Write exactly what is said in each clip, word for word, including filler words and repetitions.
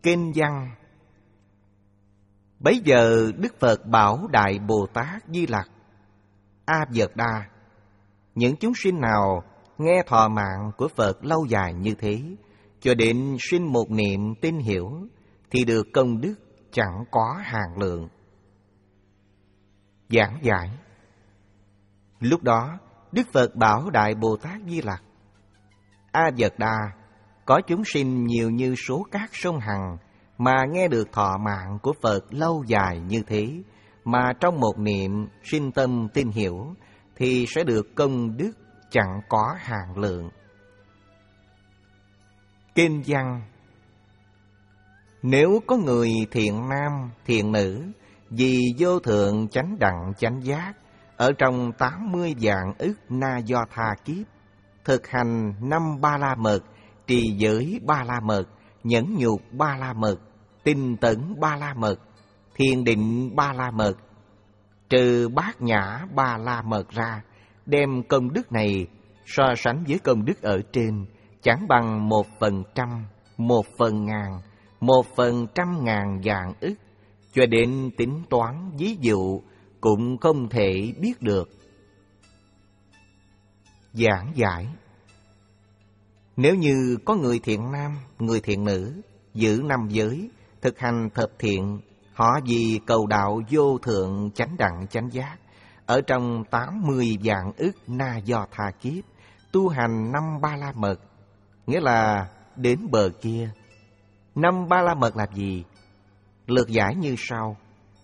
Kinh văn. Bấy giờ Đức Phật bảo Đại Bồ Tát Di Lặc: A Vật Đà, những chúng sinh nào nghe thọ mạng của Phật lâu dài như thế, cho đến sinh một niệm tin hiểu, thì được công đức chẳng có hạn lượng. Giảng giải. Lúc đó Đức Phật bảo Đại Bồ Tát Di Lặc: A Vật Đà, có chúng sinh nhiều như số cát sông Hằng, mà nghe được thọ mạng của Phật lâu dài như thế, mà trong một niệm sinh tâm tin hiểu, thì sẽ được công đức chẳng có hạn lượng. Kinh văn. Nếu có người thiện nam, thiện nữ, vì vô thượng chánh đẳng chánh giác, ở trong tám mươi vạn ức na do tha kiếp, thực hành năm ba la mật, trì giới ba la mật, nhẫn nhục ba la mật, tinh tấn ba la mật, thiền định ba la mật, trừ bát nhã ba la mật ra, đem công đức này so sánh với công đức ở trên, chẳng bằng một phần trăm, một phần ngàn, một phần trăm ngàn vạn ức, cho đến tính toán ví dụ cũng không thể biết được. Giảng giải. Nếu như có người thiện nam, người thiện nữ, giữ năm giới, thực hành thập thiện, họ vì cầu đạo vô thượng chánh đẳng chánh giác, ở trong tám mươi vạn ức na do tha kiếp, tu hành năm ba la mật, nghĩa là đến bờ kia. Năm ba la mật là gì? Lược giải như sau.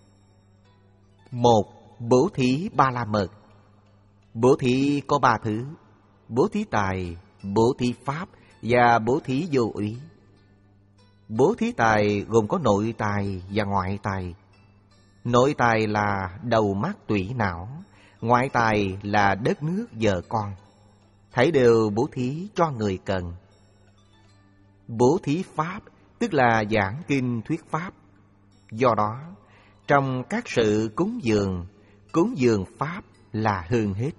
Một, bố thí ba la mật. Bố thí có ba thứ: bố thí tài, bố thí pháp và bố thí vô úy. Bố thí tài gồm có nội tài và ngoại tài. Nội tài là đầu mắt tủy não, ngoại tài là đất nước vợ con. Thảy đều bố thí cho người cần. Bố thí pháp tức là giảng kinh thuyết pháp. Do đó, trong các sự cúng dường, cúng dường pháp là hơn hết.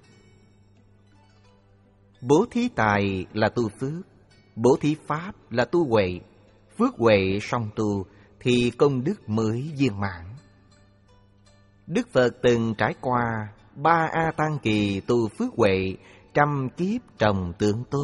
Bố thí tài là tu phước, bố thí pháp là tu huệ. Phước huệ song tu thì công đức mới viên mãn. Đức Phật từng trải qua ba A Tăng kỳ tu phước huệ, trăm kiếp trồng tướng tốt.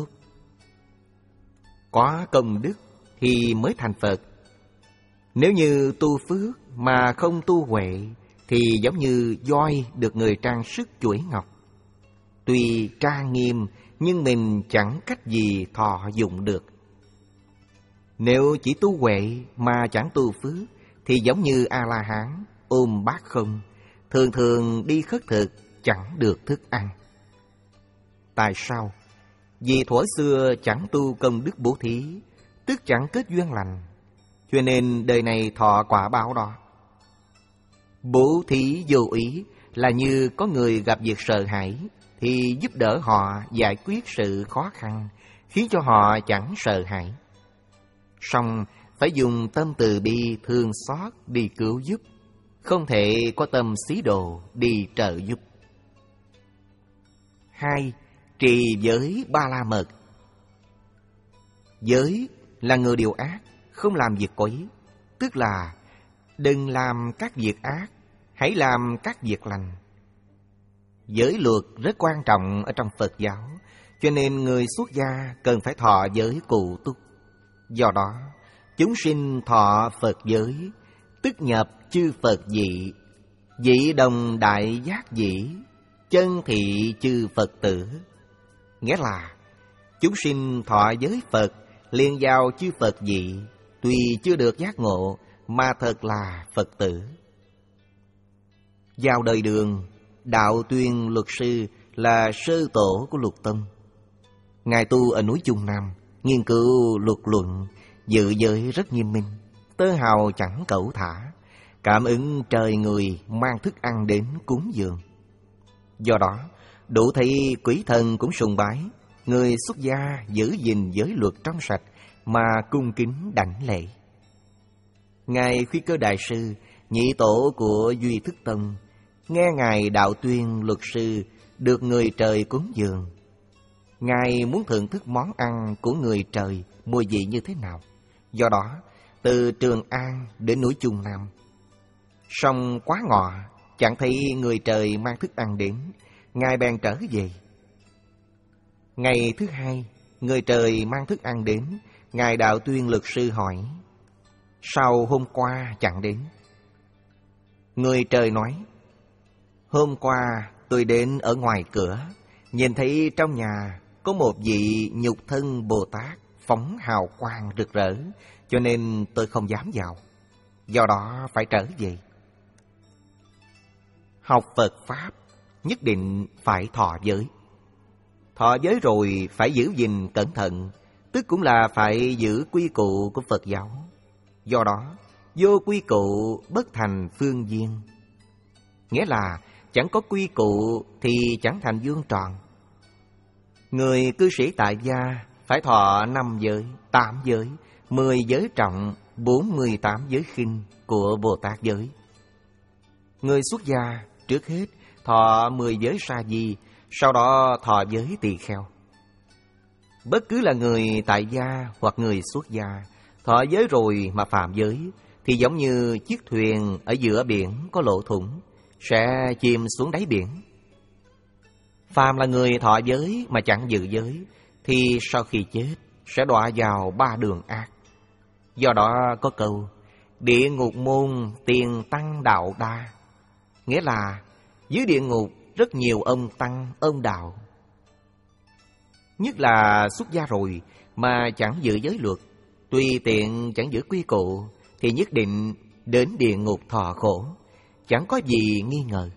Có công đức thì mới thành Phật. Nếu như tu phước mà không tu huệ, thì giống như voi được người trang sức chuỗi ngọc. Tuy trang nghiêm nhưng mình chẳng cách gì thọ dụng được. Nếu chỉ tu huệ mà chẳng tu phước, thì giống như A-la-hán ôm bát không, thường thường đi khất thực chẳng được thức ăn. Tại sao? Vì thuở xưa chẳng tu công đức bố thí, tức chẳng kết duyên lành, cho nên đời này thọ quả báo đó. Bố thí vô ý là như có người gặp việc sợ hãi, thì giúp đỡ họ giải quyết sự khó khăn, khiến cho họ chẳng sợ hãi. Song phải dùng tâm từ bi thương xót đi cứu giúp, không thể có tâm xí đồ đi trợ giúp. Hai, trì giới ba la mật. Giới là ngừa điều ác, không làm việc quấy, tức là đừng làm các việc ác, hãy làm các việc lành. Giới luật rất quan trọng ở trong Phật giáo, cho nên người xuất gia cần phải thọ giới cụ túc. Do đó, chúng sinh thọ Phật giới, tức nhập chư Phật dị, dị đồng đại giác dĩ, chân thị chư Phật tử. Nghĩa là chúng sinh thọ giới Phật liền vào chư Phật dị, tuy chưa được giác ngộ mà thật là Phật tử. Vào đời Đường, Đạo Tuyên luật sư là sơ tổ của luật tông. Ngài tu ở núi Trung Nam, nghiên cứu luật luận, dự giới rất nghiêm minh, tơ hào chẳng cẩu thả, cảm ứng trời người mang thức ăn đến cúng dường. Do đó, đủ thấy quỷ thần cũng sùng bái, người xuất gia giữ gìn giới luật trong sạch mà cung kính đảnh lễ. Ngài Khuyết Cơ Đại Sư, nhị tổ của Duy Thức Tông, nghe Ngài Đạo Tuyên luật sư được người trời cúng dường. Ngài muốn thưởng thức món ăn của người trời mùi vị như thế nào. Do đó, từ Trường An đến núi Trung Nam. Song quá ngọ, chẳng thấy người trời mang thức ăn đến, Ngài bèn trở về. Ngày thứ hai, người trời mang thức ăn đến, Ngài Đạo Tuyên Lực Sư hỏi: sao hôm qua chẳng đến? Người trời nói: hôm qua tôi đến ở ngoài cửa, nhìn thấy trong nhà có một vị nhục thân Bồ Tát phóng hào quang rực rỡ, cho nên tôi không dám vào, do đó phải trở về. Học Phật Pháp nhất định phải thọ giới. Thọ giới rồi phải giữ gìn cẩn thận, tức cũng là phải giữ quy củ của Phật giáo. Do đó, vô quy củ bất thành phương viên. Nghĩa là chẳng có quy củ thì chẳng thành vương tròn. Người cư sĩ tại gia phải thọ năm giới, tám giới, mười giới trọng, bốn mươi tám giới khinh của Bồ Tát giới. Người xuất gia trước hết thọ mười giới sa di, sau đó thọ giới tỳ kheo. Bất cứ là người tại gia hoặc người xuất gia, thọ giới rồi mà phạm giới thì giống như chiếc thuyền ở giữa biển có lỗ thủng, sẽ chìm xuống đáy biển. Phàm là người thọ giới mà chẳng giữ giới thì sau khi chết sẽ đọa vào ba đường ác. Do đó có câu: địa ngục môn tiền tăng đạo đa, nghĩa là dưới địa ngục rất nhiều ông tăng, ông đạo. Nhất là xuất gia rồi mà chẳng giữ giới luật, tùy tiện chẳng giữ quy củ, thì nhất định đến địa ngục thọ khổ, chẳng có gì nghi ngờ.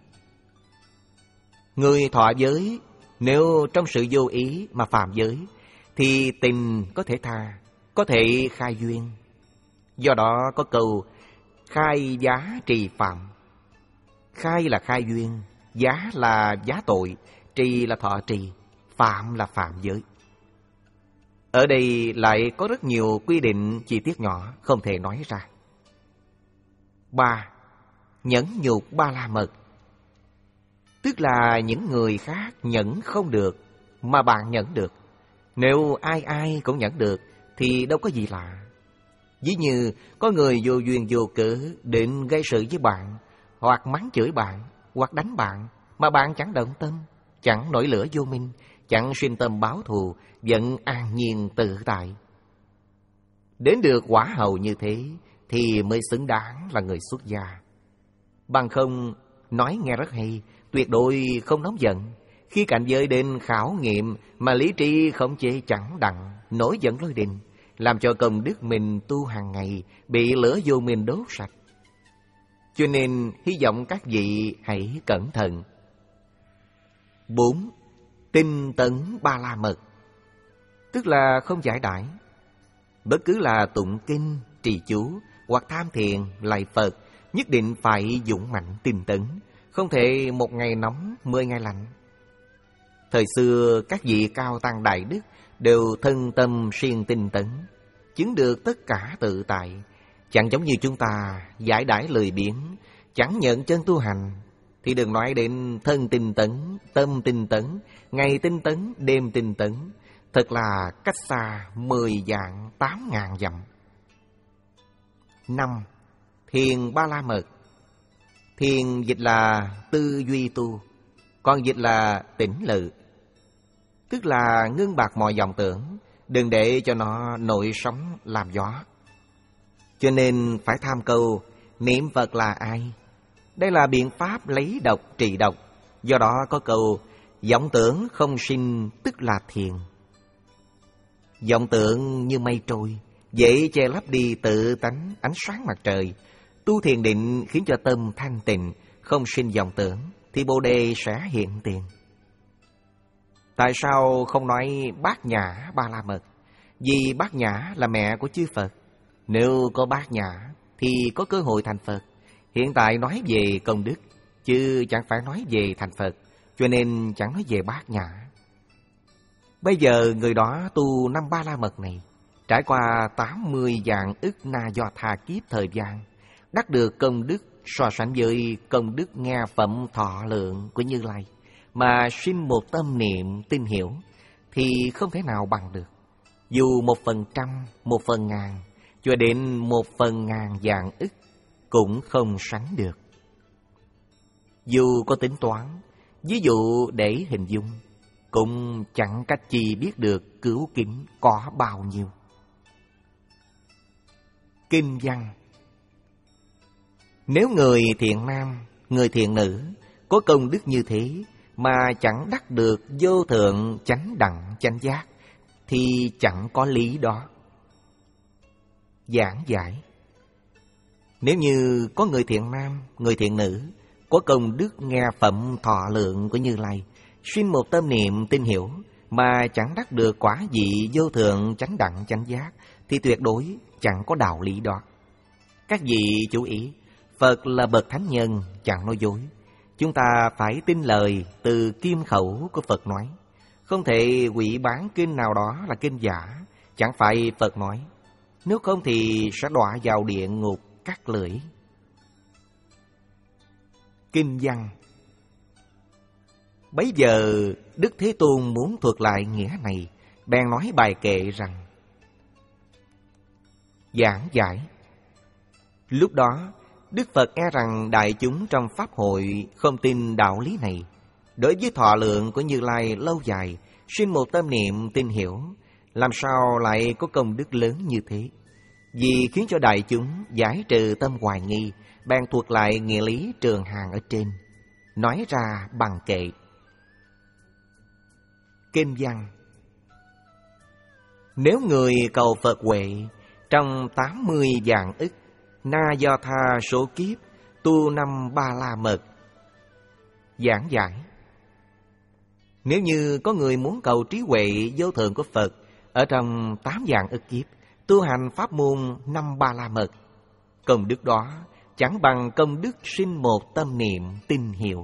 Người thọ giới nếu trong sự vô ý mà phạm giới thì tình có thể tha, có thể khai duyên. Do đó có câu khai giá trì phạm. Khai là khai duyên, giá là giá tội, trì là thọ trì, phạm là phạm giới. Ở đây lại có rất nhiều quy định chi tiết nhỏ không thể nói ra. Ba. Nhẫn nhục ba la mật. Tức là những người khác nhẫn không được mà bạn nhẫn được. Nếu ai ai cũng nhẫn được thì đâu có gì lạ. Ví như có người vô duyên vô cớ định gây sự với bạn, hoặc mắng chửi bạn, hoặc đánh bạn, mà bạn chẳng động tâm, chẳng nổi lửa vô minh, chẳng sinh tâm báo thù, vẫn an nhiên tự tại. Đến được quả hầu như thế thì mới xứng đáng là người xuất gia. Bằng không, nói nghe rất hay, tuyệt đối không nóng giận. Khi cảnh giới đến khảo nghiệm mà lý trí khống chế chẳng đặng, nổi giận lôi đình, làm cho công đức mình tu hàng ngày bị lửa vô minh đốt sạch. Cho nên hy vọng các vị hãy cẩn thận. Bốn. Tinh tấn ba la mật. Tức là không giải đãi. Bất cứ là tụng kinh, trì chú hoặc tham thiền, lạy Phật, nhất định phải dũng mạnh tinh tấn, không thể một ngày nóng, mười ngày lạnh. Thời xưa các vị cao tăng đại đức đều thân tâm siêng tinh tấn, chứng được tất cả tự tại. Chẳng giống như chúng ta giải đãi lười biếng, chẳng nhận chân tu hành, thì đừng nói đến thân tinh tấn, tâm tinh tấn, ngày tinh tấn, đêm tinh tấn. Thật là cách xa mười vạn tám ngàn dặm. Năm. Thiền ba la mật. Thiền dịch là tư duy tu, còn dịch là tỉnh lự. Tức là ngưng bạc mọi vọng tưởng, đừng để cho nó nổi sóng làm gió. Cho nên phải tham câu niệm Phật là ai. Đây là biện pháp lấy độc trị độc. Do đó có câu vọng tưởng không sinh tức là thiền. Vọng tưởng như mây trôi, dễ che lấp đi tự tánh ánh sáng mặt trời. Tu thiền định khiến cho tâm thanh tịnh, không sinh vọng tưởng, thì Bồ Đề sẽ hiện tiền. Tại sao không nói Bát Nhã ba la mật? Vì Bát Nhã là mẹ của chư Phật. Nếu có Bát Nhã thì có cơ hội thành Phật. Hiện tại nói về công đức, chứ chẳng phải nói về thành Phật, cho nên chẳng nói về Bát Nhã. Bây giờ người đó tu năm ba la mật này, trải qua tám mươi vạn ức na do tha kiếp thời gian, đắc được công đức so sánh với công đức nghe phẩm thọ lượng của Như Lai, mà sinh một tâm niệm tin hiểu, thì không thể nào bằng được. Dù một phần trăm, một phần ngàn, cho đến một phần ngàn vạn ức cũng không sánh được. Dù có tính toán, ví dụ để hình dung, cũng chẳng cách chi biết được cửu kính có bao nhiêu. Kinh văn. Nếu người thiện nam, người thiện nữ có công đức như thế mà chẳng đắc được vô thượng chánh đẳng chánh giác, thì chẳng có lý đó. Giảng giải. Nếu như có người thiện nam, người thiện nữ có công đức nghe phẩm thọ lượng của Như Lai, sinh một tâm niệm tin hiểu mà chẳng đắc được quả vị vô thượng chánh đẳng chánh giác, thì tuyệt đối chẳng có đạo lý đó. Các vị chú ý, Phật là bậc thánh nhân, chẳng nói dối. Chúng ta phải tin lời từ kim khẩu của Phật nói. Không thể quỷ bán kinh nào đó là kinh giả, chẳng phải Phật nói. Nếu không thì sẽ đọa vào địa ngục cắt lưỡi. Kinh văn. Bấy giờ Đức Thế Tôn muốn thuật lại nghĩa này, bèn nói bài kệ rằng: Giảng giải. Lúc đó Đức Phật e rằng đại chúng trong pháp hội không tin đạo lý này, đối với thọ lượng của Như Lai lâu dài, sinh một tâm niệm tin hiểu, làm sao lại có công đức lớn như thế? Vì khiến cho đại chúng giải trừ tâm hoài nghi, bèn thuật lại nghĩa lý trường hàng ở trên, nói ra bằng kệ. Kinh văn. Nếu người cầu Phật huệ trong tám mươi vạn ức na do tha số kiếp tu năm ba la mật. Giảng giải. Nếu như có người muốn cầu trí huệ vô thượng của Phật ở trong tám vạn ức kiếp, tu hành pháp môn năm ba la mật, công đức đó chẳng bằng công đức sinh một tâm niệm tin hiểu.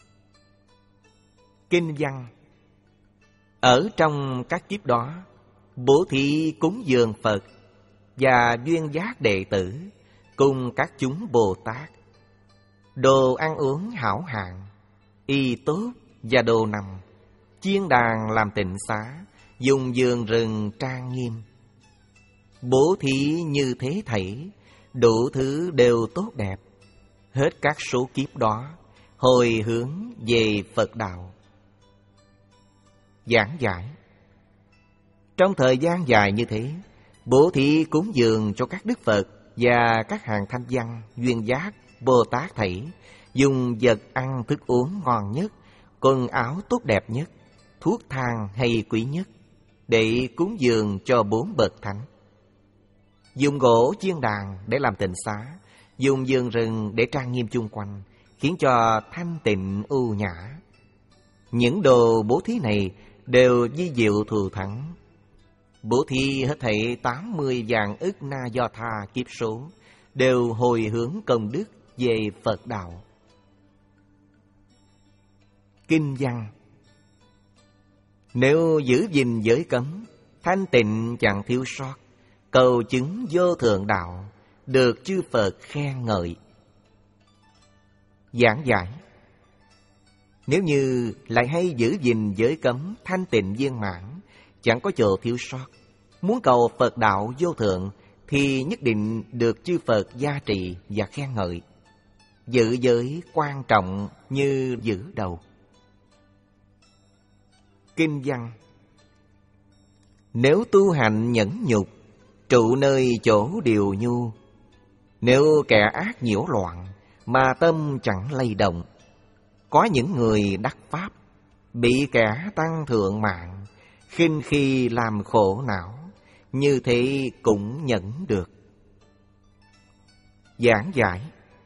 Kinh văn. Ở trong các kiếp đó, bố thí cúng dường Phật và duyên giác đệ tử cùng các chúng Bồ Tát, đồ ăn uống hảo hạng, y tốt và đồ nằm, chiên đàn làm tịnh xá, dùng giường rừng trang nghiêm. Bố thí như thế thảy, đủ thứ đều tốt đẹp. Hết các số kiếp đó, hồi hướng về Phật đạo. Giảng giải. Trong thời gian dài như thế, bố thí cúng dường cho các đức Phật và các hàng thanh văn, duyên giác, Bồ Tát thảy, dùng vật ăn thức uống ngon nhất, quần áo tốt đẹp nhất, thuốc thang hay quý nhất, để cúng dường cho bốn bậc thánh. Dùng gỗ chiên đàn để làm tịnh xá, dùng giường rừng để trang nghiêm chung quanh, khiến cho thanh tịnh ưu nhã. Những đồ bố thí này đều di diệu thù thắng. Bố thí hết thảy tám mươi vạn ức na do tha kiếp số, đều hồi hướng công đức về Phật đạo. Kinh văn. Nếu giữ gìn giới cấm, thanh tịnh chẳng thiếu sót, cầu chứng vô thượng đạo, được chư Phật khen ngợi. Giảng giải. Nếu như lại hay giữ gìn giới cấm thanh tịnh viên mãn, chẳng có chỗ thiếu sót, muốn cầu Phật đạo vô thượng thì nhất định được chư Phật gia trì và khen ngợi. Giữ giới quan trọng như giữ đầu. Kinh văn. Nếu tu hành nhẫn nhục, trụ nơi chỗ điều nhu, nếu kẻ ác nhiễu loạn mà tâm chẳng lay động, có những người đắc pháp bị kẻ tăng thượng mạng khinh khi làm khổ não, như thế cũng nhẫn được. Giảng giải.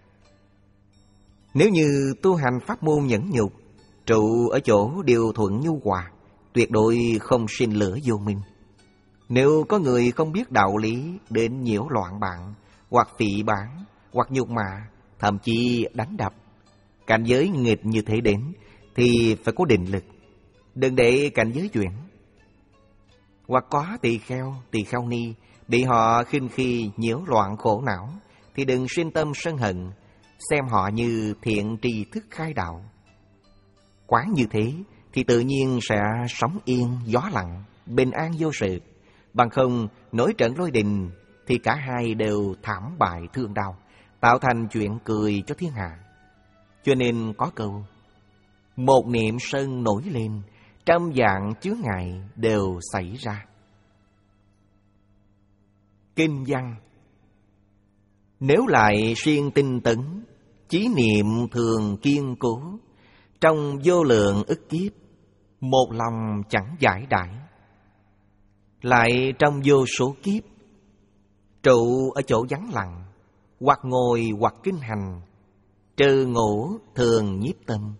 Nếu như tu hành pháp môn nhẫn nhục, trụ ở chỗ điều thuận nhu hòa, tuyệt đối không sinh lửa vô minh. Nếu có người không biết đạo lý đến nhiễu loạn bạn, hoặc phỉ báng, hoặc nhục mạ, thậm chí đánh đập, cảnh giới nghịch như thế đến, thì phải có định lực, đừng để cảnh giới chuyển. Hoặc có tỳ kheo, tỳ kheo ni bị họ khinh khi nhiễu loạn khổ não, thì đừng sinh tâm sân hận, xem họ như thiện tri thức khai đạo. Quán như thế thì tự nhiên sẽ sống yên gió lặng, bình an vô sự. Bằng không nổi trận lôi đình thì cả hai đều thảm bại thương đau, tạo thành chuyện cười cho thiên hạ. Cho nên có câu: một niệm sân nổi lên, trăm vạn chướng ngại đều xảy ra. Kinh văn: nếu lại siêng tinh tấn, chí niệm thường kiên cố, trong vô lượng ức kiếp, một lòng chẳng giải đãi. Lại trong vô số kiếp, trụ ở chỗ vắng lặng, hoặc ngồi hoặc kinh hành, trừ ngủ thường nhiếp tâm.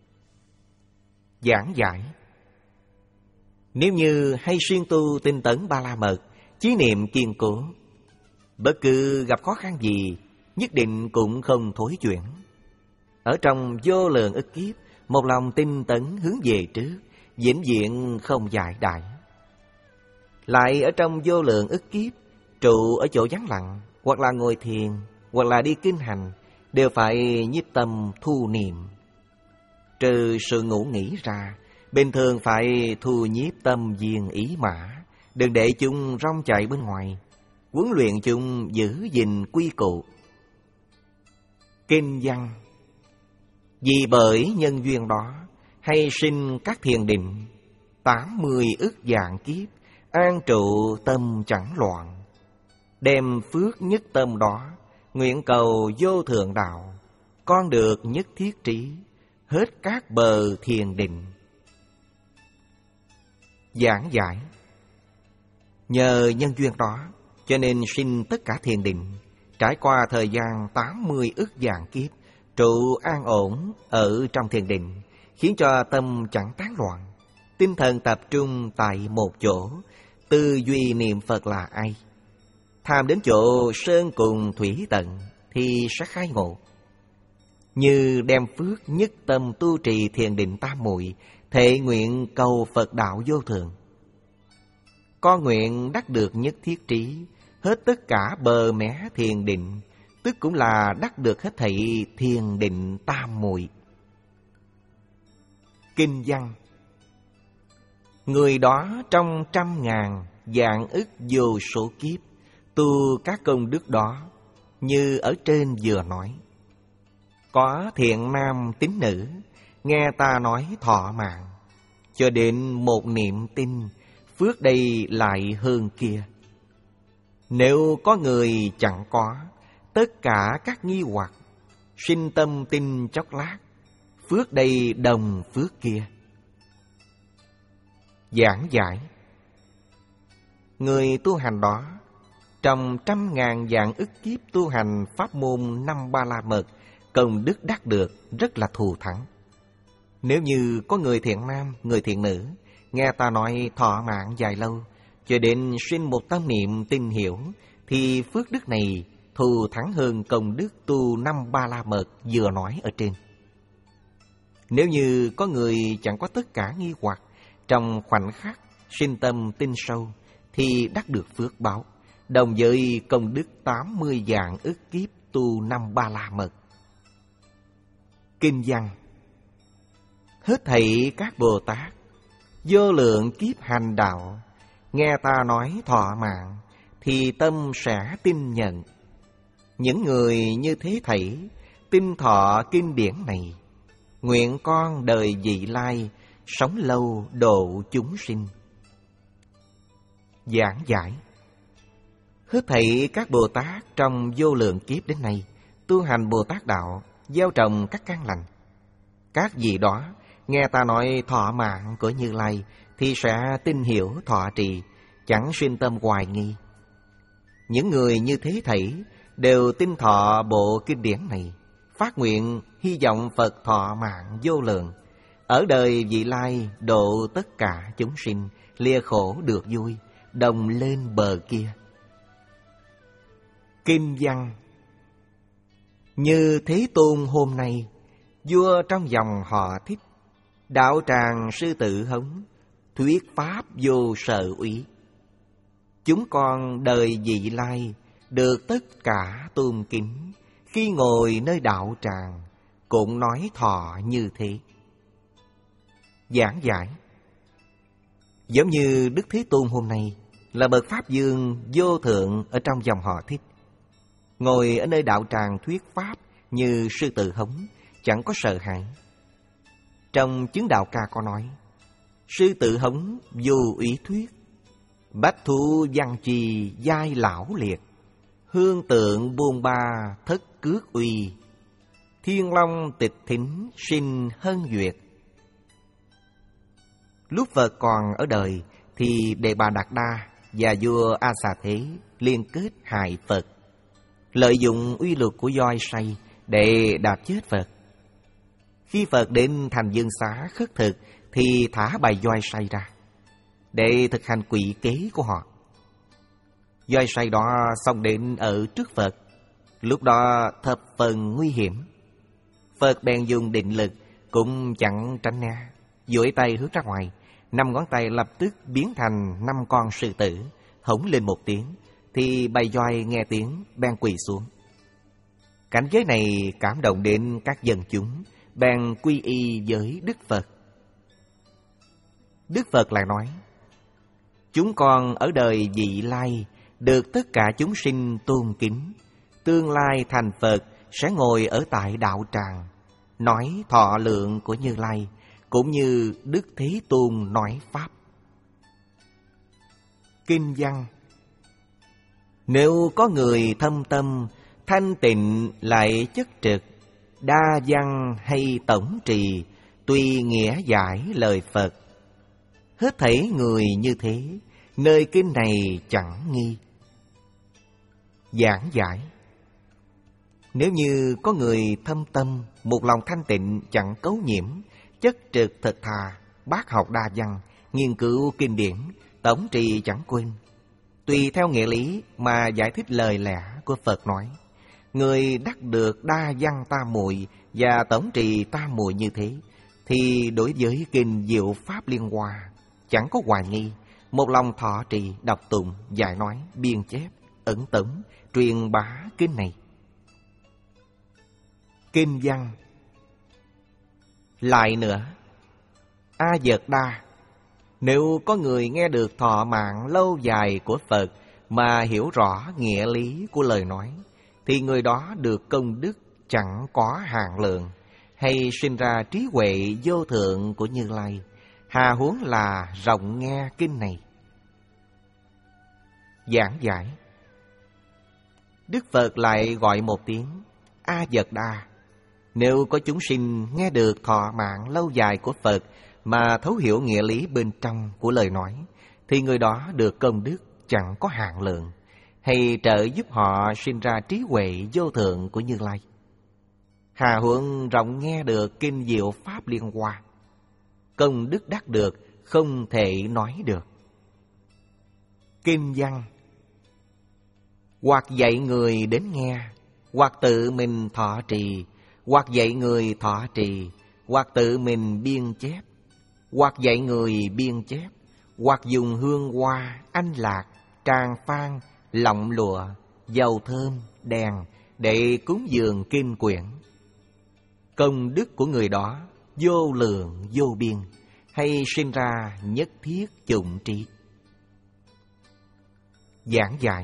Giảng giải: nếu như hay siêng tu tinh tấn Ba La Mật, chí niệm kiên cố, bất cứ gặp khó khăn gì, nhất định cũng không thối chuyển. Ở trong vô lượng ức kiếp, một lòng tinh tấn hướng về trước, vĩnh viễn không giải đãi. Lại ở trong vô lượng ức kiếp, trụ ở chỗ vắng lặng, hoặc là ngồi thiền, hoặc là đi kinh hành, đều phải nhiếp tâm thu niệm. Trừ sự ngủ nghỉ ra, bình thường phải thu nhiếp tâm viên ý mã, đừng để chúng rong chạy bên ngoài, huấn luyện chúng giữ gìn quy củ. Kinh văn: vì bởi nhân duyên đó, hay sinh các thiền định, tám mươi ức vạn kiếp, an trụ tâm chẳng loạn. Đem phước nhất tâm đó, nguyện cầu vô thượng đạo, con được nhất thiết trí, hết các bờ thiền định. Giảng giải: nhờ nhân duyên đó, cho nên sinh tất cả thiền định, trải qua thời gian tám mươi ức vạn kiếp, trụ an ổn ở trong thiền định, khiến cho tâm chẳng tán loạn, tinh thần tập trung tại một chỗ, tư duy niệm Phật là ai. Tham đến chỗ sơn cùng thủy tận thì sẽ khai ngộ. Như đem phước nhất tâm tu trì thiền định tam muội, thệ nguyện cầu Phật đạo vô thường. Con nguyện đắc được nhất thiết trí, hết tất cả bờ mé thiền định, tức cũng là đắc được hết thảy thiền định tam muội. Kinh văn: người đó trong trăm ngàn vạn ức vô số kiếp, tu các công đức đó, như ở trên vừa nói. Có thiện nam tín nữ, nghe ta nói thọ mạng, cho đến một niệm tin, phước đây lại hơn kia. Nếu có người chẳng có, tất cả các nghi hoặc, sinh tâm tin chốc lát, phước đây đồng phước kia. Giảng giải: người tu hành đó, trong trăm ngàn vạn ức kiếp tu hành pháp môn năm Ba La Mật, công đức đắc được rất là thù thắng. Nếu như có người thiện nam, người thiện nữ, nghe ta nói thọ mạng dài lâu, cho đến sinh một tâm niệm tin hiểu, thì phước đức này thù thắng hơn công đức tu năm Ba La Mật vừa nói ở trên. Nếu như có người chẳng có tất cả nghi hoặc, trong khoảnh khắc sinh tâm tin sâu, thì đắc được phước báo, đồng với công đức tám mươi vạn ức kiếp tu năm Ba La Mật. Kinh văn: hết thảy các Bồ Tát, vô lượng kiếp hành đạo, nghe ta nói thọ mạng, thì tâm sẽ tin nhận. Những người như thế thảy, tin thọ kinh điển này, nguyện con đời vị lai, sống lâu độ chúng sinh. Giảng giải: hết thảy các Bồ Tát trong vô lượng kiếp đến nay, tu hành Bồ Tát đạo, gieo trồng các căn lành. Các vị đó nghe ta nói thọ mạng của Như Lai, thì sẽ tin hiểu thọ trì, chẳng sinh tâm hoài nghi. Những người như thế thảy đều tin thọ bộ kinh điển này, phát nguyện hy vọng Phật thọ mạng vô lượng, ở đời vị lai độ tất cả chúng sinh, lìa khổ được vui, đồng lên bờ kia. Kinh văn: như Thế Tôn hôm nay, vua trong dòng họ Thích, đạo tràng sư tử hống, thuyết pháp vô sợ úy. Chúng con đời vị lai, được tất cả tôn kính, khi ngồi nơi đạo tràng, cũng nói thọ như thế. Giảng giải: giống như Đức Thế Tôn hôm nay, là bậc Pháp Dương vô thượng ở trong dòng họ Thích. Ngồi ở nơi đạo tràng thuyết Pháp như sư tử hống, chẳng có sợ hãi. Trong chứng đạo ca có nói, sư tử hống vô úy thuyết, bách thu văn trì giai lão liệt, hương tượng buôn ba thất cước uy, thiên long tịch thính sinh hân duyệt. Lúc Phật còn ở đời thì Đề Bà Đạt Đa và vua A Xà Thế liên kết hại Phật, lợi dụng uy lực của voi say để đạp chết Phật. Khi Phật đến thành Dương Xá khất thực thì thả bầy voi say ra để thực hành quỷ kế của họ. Voi say đó xông đến ở trước Phật, lúc đó thập phần nguy hiểm. Phật bèn dùng định lực cũng chẳng tránh né, duỗi tay hướng ra ngoài, năm ngón tay lập tức biến thành năm con sư tử, hống lên một tiếng, thì bầy voi nghe tiếng bèn quỳ xuống. Cảnh giới này cảm động đến các dân chúng, bèn quy y với Đức Phật. Đức Phật lại nói, chúng con ở đời vị lai được tất cả chúng sinh tôn kính, tương lai thành Phật sẽ ngồi ở tại đạo tràng, nói thọ lượng của Như Lai, cũng như Đức Thế Tôn nói Pháp. Kinh văn: nếu có người thâm tâm, thanh tịnh lại chất trực, đa văn hay tổng trì, tùy nghĩa giải lời Phật. Hết thảy người như thế, nơi kinh này chẳng nghi. Giảng giải: nếu như có người thâm tâm, một lòng thanh tịnh chẳng cấu nhiễm, chất trực thật thà, bác học đa văn, nghiên cứu kinh điển, tổng trì chẳng quên, tùy theo nghĩa lý mà giải thích lời lẽ của Phật nói, người đắc được đa văn tam muội và tổng trì tam muội như thế, thì đối với kinh Diệu Pháp Liên Hoa chẳng có hoài nghi, một lòng thọ trì, đọc tụng, giải nói, biên chép, ẩn tống, truyền bá kinh này. Kinh văn: lại nữa, A Dật Đa, nếu có người nghe được thọ mạng lâu dài của Phật mà hiểu rõ nghĩa lý của lời nói, thì người đó được công đức chẳng có hạn lượng, hay sinh ra trí huệ vô thượng của Như Lai, hà huống là rộng nghe kinh này. Giảng giải: Đức Phật lại gọi một tiếng A Dật Đa, nếu có chúng sinh nghe được thọ mạng lâu dài của Phật mà thấu hiểu nghĩa lý bên trong của lời nói, thì người đó được công đức chẳng có hạn lượng, hay trợ giúp họ sinh ra trí huệ vô thượng của Như Lai. Hà huống rộng nghe được kinh Diệu Pháp Liên Hoa, công đức đắc được không thể nói được. Kinh văn: hoặc dạy người đến nghe, hoặc tự mình thọ trì, hoặc dạy người thọ trì, hoặc tự mình biên chép, hoặc dạy người biên chép, hoặc dùng hương hoa, anh lạc, tràng phan, lọng lụa, dầu thơm, đèn để cúng dường kinh quyển. Công đức của người đó vô lượng vô biên, hay sinh ra nhất thiết chủng trí. Giảng giải: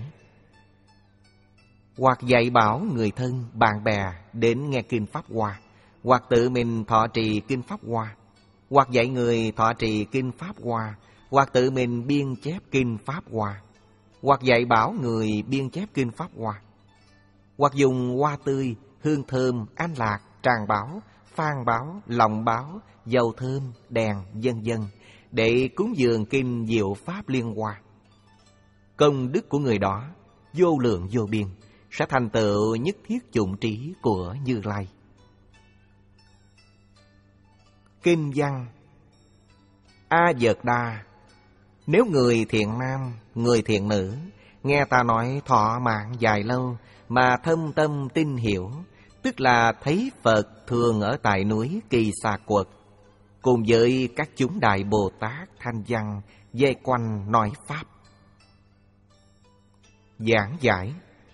hoặc dạy bảo người thân, bạn bè đến nghe kinh Pháp Hoa, hoặc tự mình thọ trì kinh Pháp Hoa, hoặc dạy người thọ trì kinh Pháp Hoa, hoặc tự mình biên chép kinh Pháp Hoa, hoặc dạy bảo người biên chép kinh Pháp Hoa, hoặc dùng hoa tươi, hương thơm, an lạc, tràng báo, phan báo, lòng báo, dầu thơm, đèn, vân vân để cúng dường kinh Diệu Pháp Liên Hoa. Công đức của người đó vô lượng vô biên, sẽ thành tựu nhất thiết chủng trí của Như Lai. Kinh văn: A Dật Đa, nếu người thiện nam, người thiện nữ nghe ta nói thọ mạng dài lâu mà thâm tâm tin hiểu, tức là thấy Phật thường ở tại núi Kỳ Xà Quật, cùng với các chúng đại Bồ Tát thanh văn vây quanh nói Pháp. Giảng giải: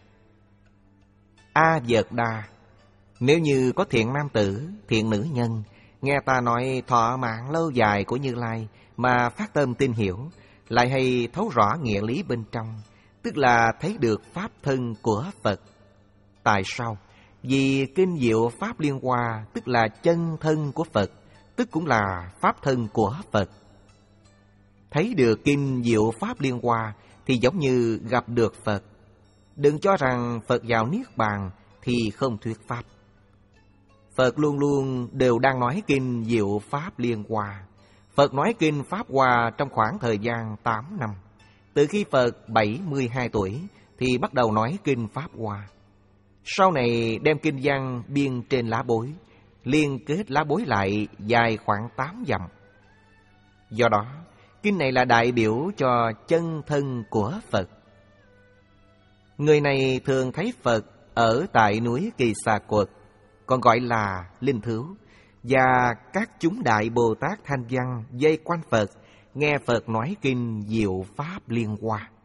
A Dật Đa, nếu như có thiện nam tử, thiện nữ nhân nghe ta nói thọ mạng lâu dài của Như Lai mà phát tâm tin hiểu, lại hay thấu rõ nghĩa lý bên trong, tức là thấy được pháp thân của Phật. Tại sao? Vì kinh Diệu Pháp Liên Hoa tức là chân thân của Phật, tức cũng là pháp thân của Phật. Thấy được kinh Diệu Pháp Liên Hoa thì giống như gặp được Phật. Đừng cho rằng Phật vào Niết Bàn thì không thuyết Pháp. Phật luôn luôn đều đang nói kinh Diệu Pháp Liên Hoa. Phật nói kinh Pháp Hoa trong khoảng thời gian tám năm. Từ khi Phật bảy mươi hai tuổi thì bắt đầu nói kinh Pháp Hoa. Sau này đem kinh văn biên trên lá bối, liên kết lá bối lại dài khoảng tám dặm. Do đó, kinh này là đại biểu cho chân thân của Phật. Người này thường thấy Phật ở tại núi Kỳ Xà Quật, còn gọi là Linh Thứu, và các chúng đại Bồ Tát Thanh Văn vây quanh Phật, nghe Phật nói kinh Diệu Pháp Liên Hoa.